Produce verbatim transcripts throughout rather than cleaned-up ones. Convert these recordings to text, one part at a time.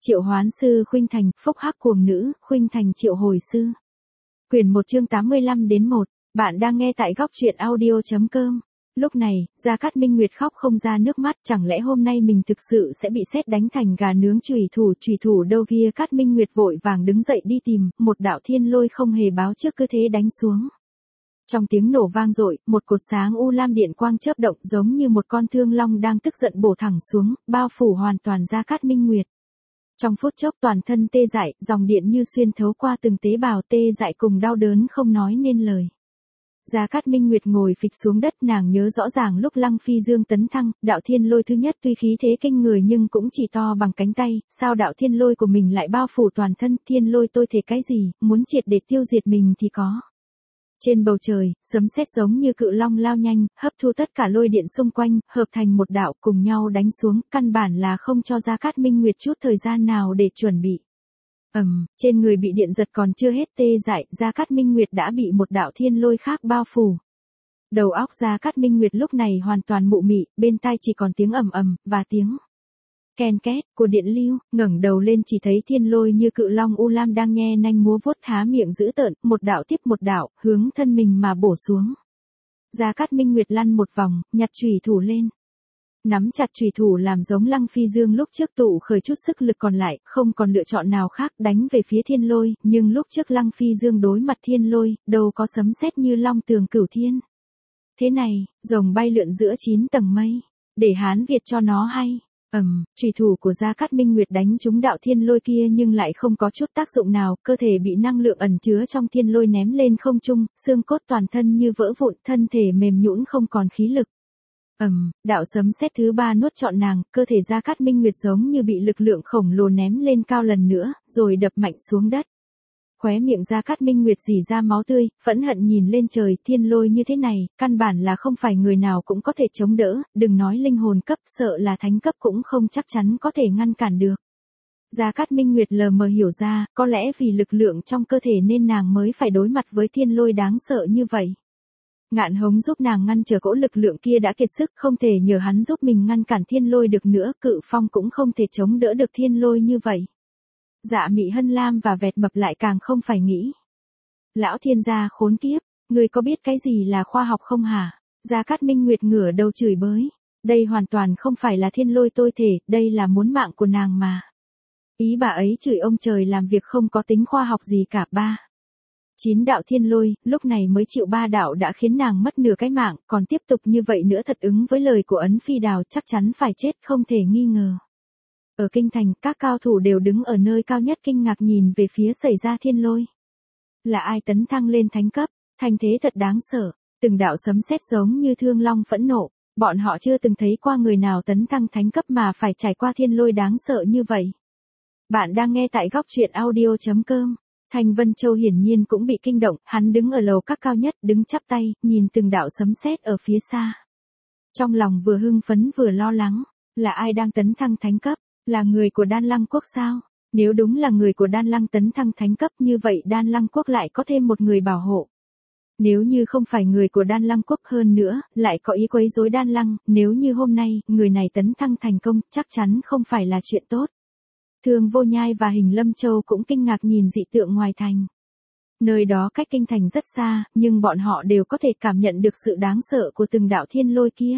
Triệu hoán sư khuynh thành, phúc hắc cuồng nữ, khuynh thành triệu hồi sư. Quyển một chương tám mươi lăm đến một, bạn đang nghe tại góc truyện audio chấm com. Lúc này, Gia Cát Minh Nguyệt khóc không ra nước mắt, chẳng lẽ hôm nay mình thực sự sẽ bị sét đánh thành gà nướng. Chủy thủ, chủy thủ đâu kia. Cát Minh Nguyệt vội vàng đứng dậy đi tìm, một đạo thiên lôi không hề báo trước cứ thế đánh xuống. Trong tiếng nổ vang dội, một cột sáng u lam điện quang chớp động giống như một con thương long đang tức giận bổ thẳng xuống, bao phủ hoàn toàn Gia Cát Minh Nguyệt. Trong phút chốc toàn thân tê dại, dòng điện như xuyên thấu qua từng tế bào, tê dại cùng đau đớn không nói nên lời. Gia Cát Minh Nguyệt ngồi phịch xuống đất, nàng nhớ rõ ràng lúc Lăng Phi Dương tấn thăng, đạo thiên lôi thứ nhất tuy khí thế kinh người nhưng cũng chỉ to bằng cánh tay, sao đạo thiên lôi của mình lại bao phủ toàn thân. Thiên lôi tôi thể cái gì, muốn triệt để tiêu diệt mình thì có. Trên bầu trời, sấm sét giống như cự long lao nhanh, hấp thu tất cả lôi điện xung quanh, hợp thành một đạo cùng nhau đánh xuống, căn bản là không cho Gia Cát Minh Nguyệt chút thời gian nào để chuẩn bị. Ầm, um, trên người bị điện giật còn chưa hết tê dại, Gia Cát Minh Nguyệt đã bị một đạo thiên lôi khác bao phủ. Đầu óc Gia Cát Minh Nguyệt lúc này hoàn toàn mụ mị, bên tai chỉ còn tiếng ầm ầm và tiếng ken két của điện lưu. Ngẩng đầu lên chỉ thấy thiên lôi như cự long u lam đang nhe nanh múa vuốt, há miệng dữ tợn, một đạo tiếp một đạo, hướng thân mình mà bổ xuống. Gia Cát Minh Nguyệt lăn một vòng, nhặt chủy thủ lên. Nắm chặt chủy thủ làm giống Lăng Phi Dương lúc trước, tụ khởi chút sức lực còn lại, không còn lựa chọn nào khác, đánh về phía thiên lôi, nhưng lúc trước Lăng Phi Dương đối mặt thiên lôi, đâu có sấm sét như long tường cửu thiên. Thế này, rồng bay lượn giữa chín tầng mây, để Hán Việt cho nó hay. Ầm, um, chủy thủ của Gia Cát Minh Nguyệt đánh trúng đạo thiên lôi kia nhưng lại không có chút tác dụng nào, cơ thể bị năng lượng ẩn chứa trong thiên lôi ném lên không trung, xương cốt toàn thân như vỡ vụn, thân thể mềm nhũn không còn khí lực. Ầm, um, đạo sấm sét thứ ba nuốt trọn nàng, cơ thể Gia Cát Minh Nguyệt giống như bị lực lượng khổng lồ ném lên cao lần nữa, rồi đập mạnh xuống đất. Khóe miệng Gia Cát Minh Nguyệt rỉ ra máu tươi, phẫn hận nhìn lên trời, thiên lôi như thế này, căn bản là không phải người nào cũng có thể chống đỡ, đừng nói linh hồn cấp, sợ là thánh cấp cũng không chắc chắn có thể ngăn cản được. Gia Cát Minh Nguyệt lờ mờ hiểu ra, có lẽ vì lực lượng trong cơ thể nên nàng mới phải đối mặt với thiên lôi đáng sợ như vậy. Ngạn Hống giúp nàng ngăn trở cỗ lực lượng kia đã kiệt sức, không thể nhờ hắn giúp mình ngăn cản thiên lôi được nữa, Cự Phong cũng không thể chống đỡ được thiên lôi như vậy. Dạ Mị Hân Lam và Vẹt Mập lại càng không phải nghĩ. Lão thiên gia khốn kiếp, ngươi có biết cái gì là khoa học không hả? Gia Cát Minh Nguyệt ngửa đầu chửi bới. Đây hoàn toàn không phải là thiên lôi tôi thể, đây là muốn mạng của nàng mà. Ý bà ấy chửi ông trời làm việc không có tính khoa học gì cả. Ba. Chín đạo thiên lôi, lúc này mới chịu ba đạo đã khiến nàng mất nửa cái mạng, còn tiếp tục như vậy nữa thật ứng với lời của Ấn Phi Đào chắc chắn phải chết không thể nghi ngờ. Ở kinh thành, các cao thủ đều đứng ở nơi cao nhất kinh ngạc nhìn về phía xảy ra thiên lôi. Là ai tấn thăng lên thánh cấp, thành thế thật đáng sợ, từng đạo sấm sét giống như thương long phẫn nộ, bọn họ chưa từng thấy qua người nào tấn thăng thánh cấp mà phải trải qua thiên lôi đáng sợ như vậy. Bạn đang nghe tại góc truyện audio chấm com. Thanh Vân Châu hiển nhiên cũng bị kinh động, hắn đứng ở lầu các cao nhất, đứng chắp tay, nhìn từng đạo sấm sét ở phía xa. Trong lòng vừa hưng phấn vừa lo lắng, là ai đang tấn thăng thánh cấp? Là người của Đan Lăng Quốc sao? Nếu đúng là người của Đan Lăng tấn thăng thánh cấp như vậy Đan Lăng Quốc lại có thêm một người bảo hộ. Nếu như không phải người của Đan Lăng Quốc hơn nữa, lại có ý quấy rối Đan Lăng, nếu như hôm nay, người này tấn thăng thành công, chắc chắn không phải là chuyện tốt. Thương Vô Nhai và Hình Lâm Châu cũng kinh ngạc nhìn dị tượng ngoài thành. Nơi đó cách kinh thành rất xa, nhưng bọn họ đều có thể cảm nhận được sự đáng sợ của từng đạo thiên lôi kia.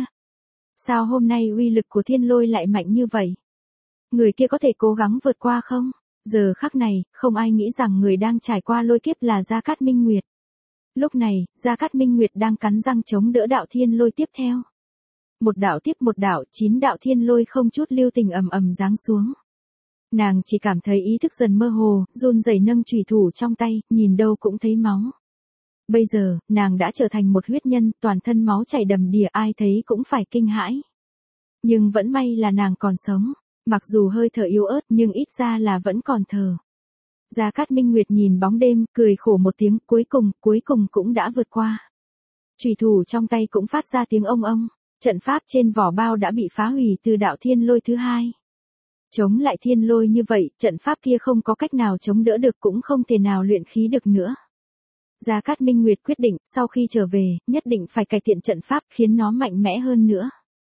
Sao hôm nay uy lực của thiên lôi lại mạnh như vậy? Người kia có thể cố gắng vượt qua không? Giờ khắc này, không ai nghĩ rằng người đang trải qua lôi kiếp là Gia Cát Minh Nguyệt. Lúc này, Gia Cát Minh Nguyệt đang cắn răng chống đỡ đạo thiên lôi tiếp theo. Một đạo tiếp một đạo, chín đạo thiên lôi không chút lưu tình ầm ầm giáng xuống. Nàng chỉ cảm thấy ý thức dần mơ hồ, run rẩy nâng chủy thủ trong tay, nhìn đâu cũng thấy máu. Bây giờ, nàng đã trở thành một huyết nhân, toàn thân máu chảy đầm đìa, ai thấy cũng phải kinh hãi. Nhưng vẫn may là nàng còn sống. Mặc dù hơi thở yếu ớt nhưng ít ra là vẫn còn thở. Gia Cát Minh Nguyệt nhìn bóng đêm, cười khổ một tiếng, cuối cùng, cuối cùng cũng đã vượt qua. Chủy thủ trong tay cũng phát ra tiếng ông ông, trận pháp trên vỏ bao đã bị phá hủy từ đạo thiên lôi thứ hai. Chống lại thiên lôi như vậy, trận pháp kia không có cách nào chống đỡ được cũng không thể nào luyện khí được nữa. Gia Cát Minh Nguyệt quyết định, sau khi trở về, nhất định phải cải thiện trận pháp khiến nó mạnh mẽ hơn nữa.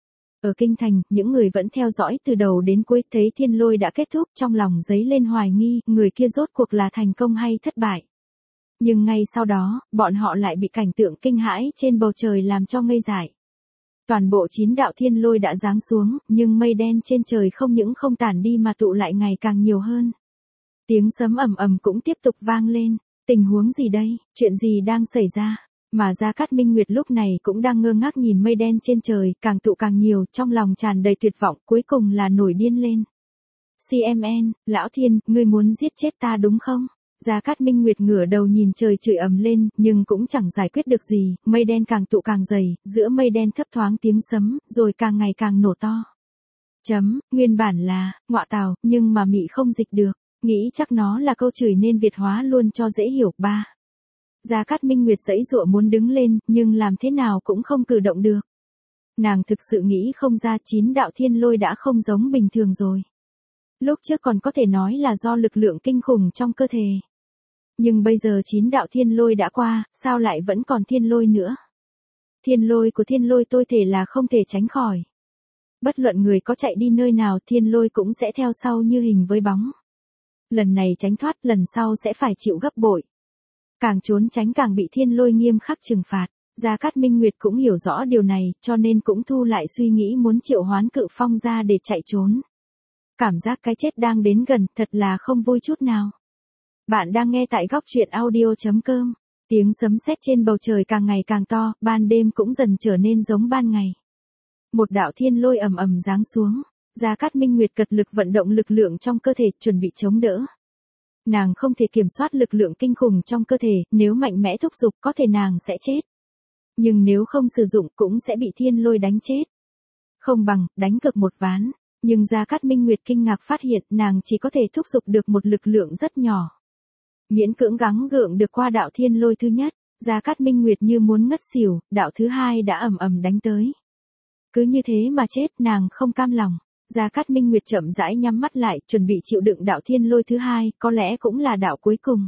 Ở kinh thành, những người vẫn theo dõi từ đầu đến cuối thấy thiên lôi đã kết thúc, trong lòng dấy lên hoài nghi, người kia rốt cuộc là thành công hay thất bại. Nhưng ngay sau đó, bọn họ lại bị cảnh tượng kinh hãi trên bầu trời làm cho ngây dại. Toàn bộ chín đạo thiên lôi đã giáng xuống, nhưng mây đen trên trời không những không tản đi mà tụ lại ngày càng nhiều hơn. Tiếng sấm ầm ầm cũng tiếp tục vang lên. Tình huống gì đây, chuyện gì đang xảy ra? Mà Gia Cát Minh Nguyệt lúc này cũng đang ngơ ngác nhìn mây đen trên trời, càng tụ càng nhiều, trong lòng tràn đầy tuyệt vọng, cuối cùng là nổi điên lên. xê em en, Lão Thiên, ngươi muốn giết chết ta đúng không? Gia Cát Minh Nguyệt ngửa đầu nhìn trời chửi ầm lên, nhưng cũng chẳng giải quyết được gì, mây đen càng tụ càng dày, giữa mây đen thấp thoáng tiếng sấm, rồi càng ngày càng nổ to. Chấm, nguyên bản là, ngọa tào, nhưng mà mị không dịch được, nghĩ chắc nó là câu chửi nên Việt hóa luôn cho dễ hiểu. Ba. Gia Cát Minh Nguyệt giãy giụa muốn đứng lên, nhưng làm thế nào cũng không cử động được. Nàng thực sự nghĩ không ra chín đạo thiên lôi đã không giống bình thường rồi. Lúc trước còn có thể nói là do lực lượng kinh khủng trong cơ thể. Nhưng bây giờ chín đạo thiên lôi đã qua, sao lại vẫn còn thiên lôi nữa? Thiên lôi của thiên lôi tôi thể là không thể tránh khỏi. Bất luận người có chạy đi nơi nào, thiên lôi cũng sẽ theo sau như hình với bóng. Lần này tránh thoát, lần sau sẽ phải chịu gấp bội. Càng trốn tránh càng bị thiên lôi nghiêm khắc trừng phạt. Gia Cát Minh Nguyệt cũng hiểu rõ điều này, cho nên cũng thu lại suy nghĩ muốn triệu hoán Cự Phong ra để chạy trốn. Cảm giác cái chết đang đến gần, thật là không vui chút nào. Bạn đang nghe tại góc truyện audio chấm com. Tiếng sấm sét trên bầu trời càng ngày càng to, ban đêm cũng dần trở nên giống ban ngày. Một đạo thiên lôi ầm ầm giáng xuống. Gia Cát Minh Nguyệt cật lực vận động lực lượng trong cơ thể, chuẩn bị chống đỡ. Nàng không thể kiểm soát lực lượng kinh khủng trong cơ thể, nếu mạnh mẽ thúc giục có thể nàng sẽ chết. Nhưng nếu không sử dụng cũng sẽ bị thiên lôi đánh chết. Không bằng, đánh cược một ván. Nhưng Gia Cát Minh Nguyệt kinh ngạc phát hiện nàng chỉ có thể thúc giục được một lực lượng rất nhỏ. Miễn cưỡng gắng gượng được qua đạo thiên lôi thứ nhất, Gia Cát Minh Nguyệt như muốn ngất xỉu, đạo thứ hai đã ầm ầm đánh tới. Cứ như thế mà chết, nàng không cam lòng. Gia Cát Minh Nguyệt chậm rãi nhắm mắt lại, chuẩn bị chịu đựng đạo thiên lôi thứ hai, có lẽ cũng là đạo cuối cùng.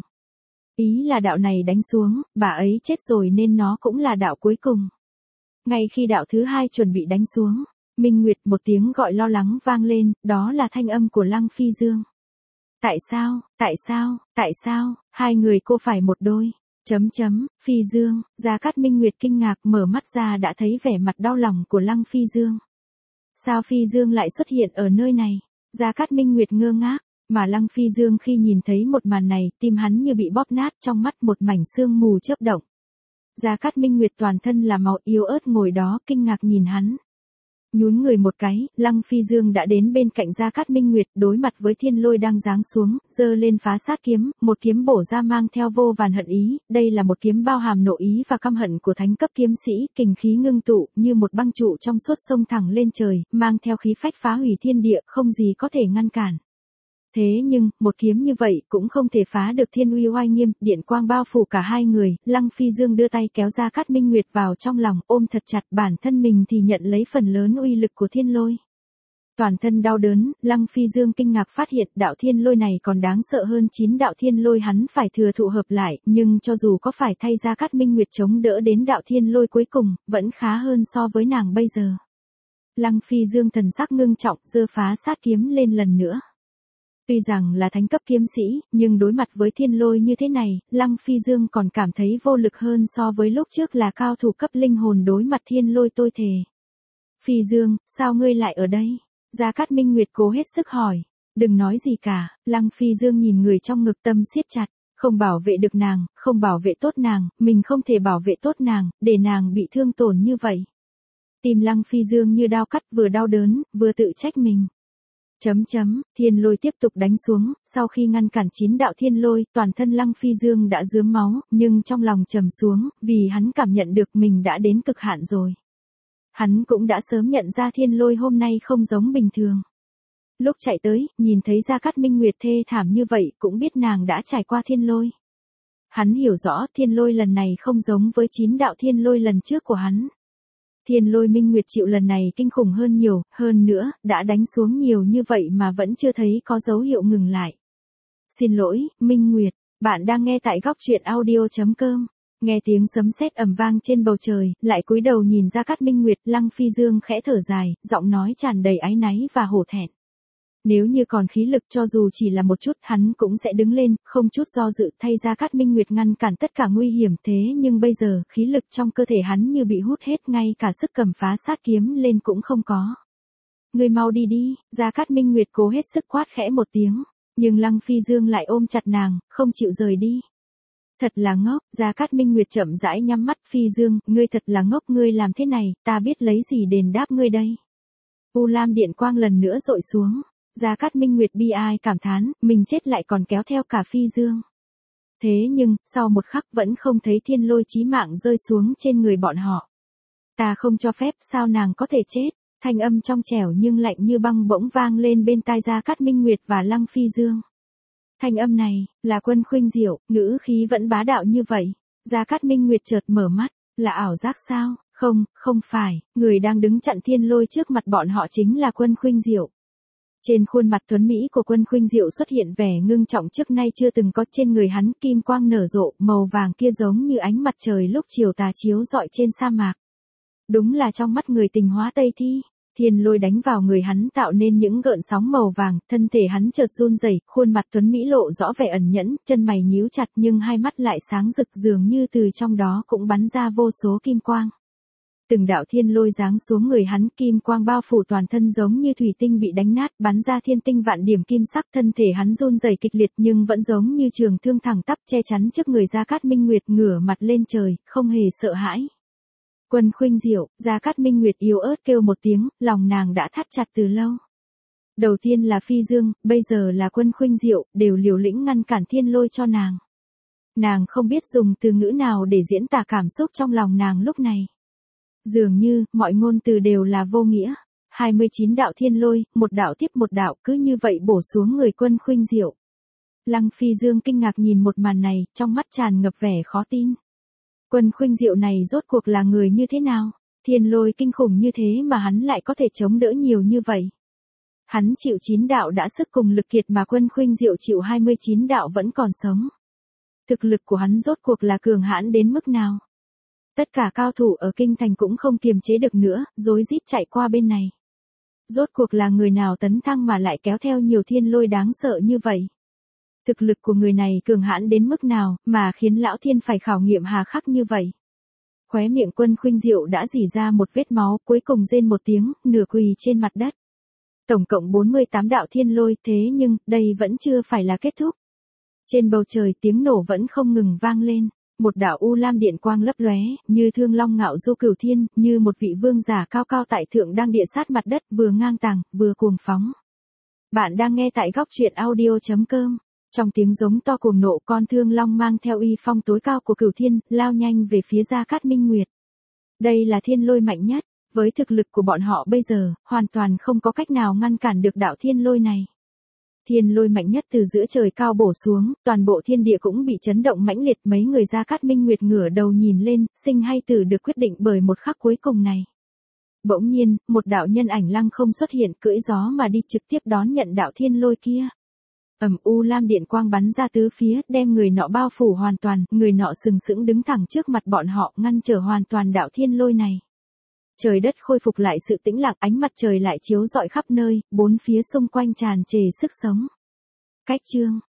Ý là đạo này đánh xuống, bà ấy chết rồi nên nó cũng là đạo cuối cùng. Ngay khi đạo thứ hai chuẩn bị đánh xuống, Minh Nguyệt, một tiếng gọi lo lắng vang lên, đó là thanh âm của Lăng Phi Dương. Tại sao, tại sao, tại sao, hai người cô phải một đôi, chấm chấm, Phi Dương, Gia Cát Minh Nguyệt kinh ngạc mở mắt ra đã thấy vẻ mặt đau lòng của Lăng Phi Dương. Sao Phi Dương lại xuất hiện ở nơi này? Gia Cát Minh Nguyệt ngơ ngác, mà Lăng Phi Dương khi nhìn thấy một màn này, tim hắn như bị bóp nát, trong mắt một mảnh sương mù chớp động. Gia Cát Minh Nguyệt toàn thân là màu yếu ớt ngồi đó kinh ngạc nhìn hắn. Nhún người một cái, Lăng Phi Dương đã đến bên cạnh Gia Cát Minh Nguyệt, đối mặt với thiên lôi đang giáng xuống, giơ lên phá sát kiếm, một kiếm bổ ra mang theo vô vàn hận ý, đây là một kiếm bao hàm nộ ý và căm hận của thánh cấp kiếm sĩ, kình khí ngưng tụ, như một băng trụ trong suốt sông thẳng lên trời, mang theo khí phách phá hủy thiên địa, không gì có thể ngăn cản. Thế nhưng, một kiếm như vậy cũng không thể phá được thiên uy oai nghiêm, điện quang bao phủ cả hai người, Lăng Phi Dương đưa tay kéo Gia Cát Minh Nguyệt vào trong lòng, ôm thật chặt, bản thân mình thì nhận lấy phần lớn uy lực của thiên lôi. Toàn thân đau đớn, Lăng Phi Dương kinh ngạc phát hiện đạo thiên lôi này còn đáng sợ hơn chín đạo thiên lôi hắn phải thừa thụ hợp lại, nhưng cho dù có phải thay Gia Cát Minh Nguyệt chống đỡ đến đạo thiên lôi cuối cùng, vẫn khá hơn so với nàng bây giờ. Lăng Phi Dương thần sắc ngưng trọng, giơ phá sát kiếm lên lần nữa. Tuy rằng là thánh cấp kiếm sĩ, nhưng đối mặt với thiên lôi như thế này, Lăng Phi Dương còn cảm thấy vô lực hơn so với lúc trước là cao thủ cấp linh hồn đối mặt thiên lôi tôi thề. Phi Dương, sao ngươi lại ở đây? Gia Cát Minh Nguyệt cố hết sức hỏi. Đừng nói gì cả, Lăng Phi Dương nhìn người trong ngực tâm siết chặt, không bảo vệ được nàng, không bảo vệ tốt nàng, mình không thể bảo vệ tốt nàng, để nàng bị thương tổn như vậy. Tim Lăng Phi Dương như đau cắt, vừa đau đớn, vừa tự trách mình. Chấm chấm, thiên lôi tiếp tục đánh xuống, sau khi ngăn cản chín đạo thiên lôi, toàn thân Lăng Phi Dương đã rướm máu, nhưng trong lòng trầm xuống, vì hắn cảm nhận được mình đã đến cực hạn rồi. Hắn cũng đã sớm nhận ra thiên lôi hôm nay không giống bình thường. Lúc chạy tới, nhìn thấy Gia Cát Minh Nguyệt thê thảm như vậy, cũng biết nàng đã trải qua thiên lôi. Hắn hiểu rõ thiên lôi lần này không giống với chín đạo thiên lôi lần trước của hắn. Thiên lôi Minh Nguyệt chịu lần này kinh khủng hơn nhiều, hơn nữa, đã đánh xuống nhiều như vậy mà vẫn chưa thấy có dấu hiệu ngừng lại. Xin lỗi, Minh Nguyệt, bạn đang nghe tại góc truyện audio chấm com. Nghe tiếng sấm sét ầm vang trên bầu trời, lại cúi đầu nhìn Gia Cát Minh Nguyệt, Lăng Phi Dương khẽ thở dài, giọng nói tràn đầy áy náy và hổ thẹn. Nếu như còn khí lực cho dù chỉ là một chút, hắn cũng sẽ đứng lên, không chút do dự thay Gia Cát Minh Nguyệt ngăn cản tất cả nguy hiểm, thế nhưng bây giờ, khí lực trong cơ thể hắn như bị hút hết, ngay cả sức cầm phá sát kiếm lên cũng không có. Ngươi mau đi đi, Gia Cát Minh Nguyệt cố hết sức quát khẽ một tiếng, nhưng Lăng Phi Dương lại ôm chặt nàng, không chịu rời đi. Thật là ngốc, Gia Cát Minh Nguyệt chậm rãi nhắm mắt, Phi Dương, ngươi thật là ngốc, ngươi làm thế này, ta biết lấy gì đền đáp ngươi đây. U Lam điện quang lần nữa dội xuống, Gia Cát Minh Nguyệt bi ai cảm thán, mình chết lại còn kéo theo cả Phi Dương. Thế nhưng, sau một khắc vẫn không thấy thiên lôi chí mạng rơi xuống trên người bọn họ. Ta không cho phép, sao nàng có thể chết, thanh âm trong trẻo nhưng lạnh như băng bỗng vang lên bên tai Gia Cát Minh Nguyệt và Lăng Phi Dương. Thanh âm này, là Quân Khuynh Diệu, ngữ khí vẫn bá đạo như vậy. Gia Cát Minh Nguyệt chợt mở mắt, là ảo giác sao? Không, không phải, người đang đứng chặn thiên lôi trước mặt bọn họ chính là Quân Khuynh Diệu. Trên khuôn mặt tuấn mỹ của Quân Khuynh Diệu xuất hiện vẻ ngưng trọng trước nay chưa từng có, trên người hắn kim quang nở rộ, màu vàng kia giống như ánh mặt trời lúc chiều tà chiếu rọi trên sa mạc. Đúng là trong mắt người tình hóa Tây Thi. Thiên lôi đánh vào người hắn tạo nên những gợn sóng màu vàng, thân thể hắn chợt run rẩy, khuôn mặt tuấn mỹ lộ rõ vẻ ẩn nhẫn, chân mày nhíu chặt nhưng hai mắt lại sáng rực, dường như từ trong đó cũng bắn ra vô số kim quang. Từng đạo thiên lôi giáng xuống người hắn, kim quang bao phủ toàn thân giống như thủy tinh bị đánh nát, bắn ra thiên tinh vạn điểm kim sắc, thân thể hắn run rẩy kịch liệt nhưng vẫn giống như trường thương thẳng tắp che chắn trước người Gia Cát Minh Nguyệt, ngửa mặt lên trời, không hề sợ hãi. Quân Khuynh Diệu, Gia Cát Minh Nguyệt yếu ớt kêu một tiếng, lòng nàng đã thắt chặt từ lâu. Đầu tiên là Phi Dương, bây giờ là Quân Khuynh Diệu, đều liều lĩnh ngăn cản thiên lôi cho nàng. Nàng không biết dùng từ ngữ nào để diễn tả cảm xúc trong lòng nàng lúc này. Dường như, mọi ngôn từ đều là vô nghĩa. hai mươi chín đạo thiên lôi, một đạo tiếp một đạo cứ như vậy bổ xuống người Quân Khuynh Diệu. Lăng Phi Dương kinh ngạc nhìn một màn này, trong mắt tràn ngập vẻ khó tin. Quân Khuynh Diệu này rốt cuộc là người như thế nào? Thiên lôi kinh khủng như thế mà hắn lại có thể chống đỡ nhiều như vậy. Hắn chịu chín đạo đã sức cùng lực kiệt mà Quân Khuynh Diệu chịu hai mươi chín đạo vẫn còn sống. Thực lực của hắn rốt cuộc là cường hãn đến mức nào? Tất cả cao thủ ở kinh thành cũng không kiềm chế được nữa, rối rít chạy qua bên này. Rốt cuộc là người nào tấn thăng mà lại kéo theo nhiều thiên lôi đáng sợ như vậy? Thực lực của người này cường hãn đến mức nào, mà khiến lão thiên phải khảo nghiệm hà khắc như vậy. Khóe miệng Quân Khuynh Diệu đã rỉ ra một vết máu, cuối cùng rên một tiếng, nửa quỳ trên mặt đất. Tổng cộng bốn mươi tám đạo thiên lôi, thế nhưng, đây vẫn chưa phải là kết thúc. Trên bầu trời tiếng nổ vẫn không ngừng vang lên, một đạo u lam điện quang lấp lóe, như thương long ngạo du cửu thiên, như một vị vương giả cao cao tại thượng đang địa sát mặt đất, vừa ngang tàng, vừa cuồng phóng. Bạn đang nghe tại góc truyện audio chấm com. Trong tiếng giống to cuồng nộ, con thương long mang theo uy phong tối cao của cửu thiên, lao nhanh về phía Gia Cát Minh Nguyệt. Đây là thiên lôi mạnh nhất, với thực lực của bọn họ bây giờ, hoàn toàn không có cách nào ngăn cản được đạo thiên lôi này. Thiên lôi mạnh nhất từ giữa trời cao bổ xuống, toàn bộ thiên địa cũng bị chấn động mãnh liệt, mấy người Gia Cát Minh Nguyệt ngửa đầu nhìn lên, sinh hay tử được quyết định bởi một khắc cuối cùng này. Bỗng nhiên, một đạo nhân ảnh lăng không xuất hiện, cưỡi gió mà đi trực tiếp đón nhận đạo thiên lôi kia. Ầm, u lam điện quang bắn ra tứ phía, đem người nọ bao phủ hoàn toàn, người nọ sừng sững đứng thẳng trước mặt bọn họ, ngăn trở hoàn toàn đạo thiên lôi này. Trời đất khôi phục lại sự tĩnh lặng, ánh mặt trời lại chiếu rọi khắp nơi, bốn phía xung quanh tràn trề sức sống. Cách chương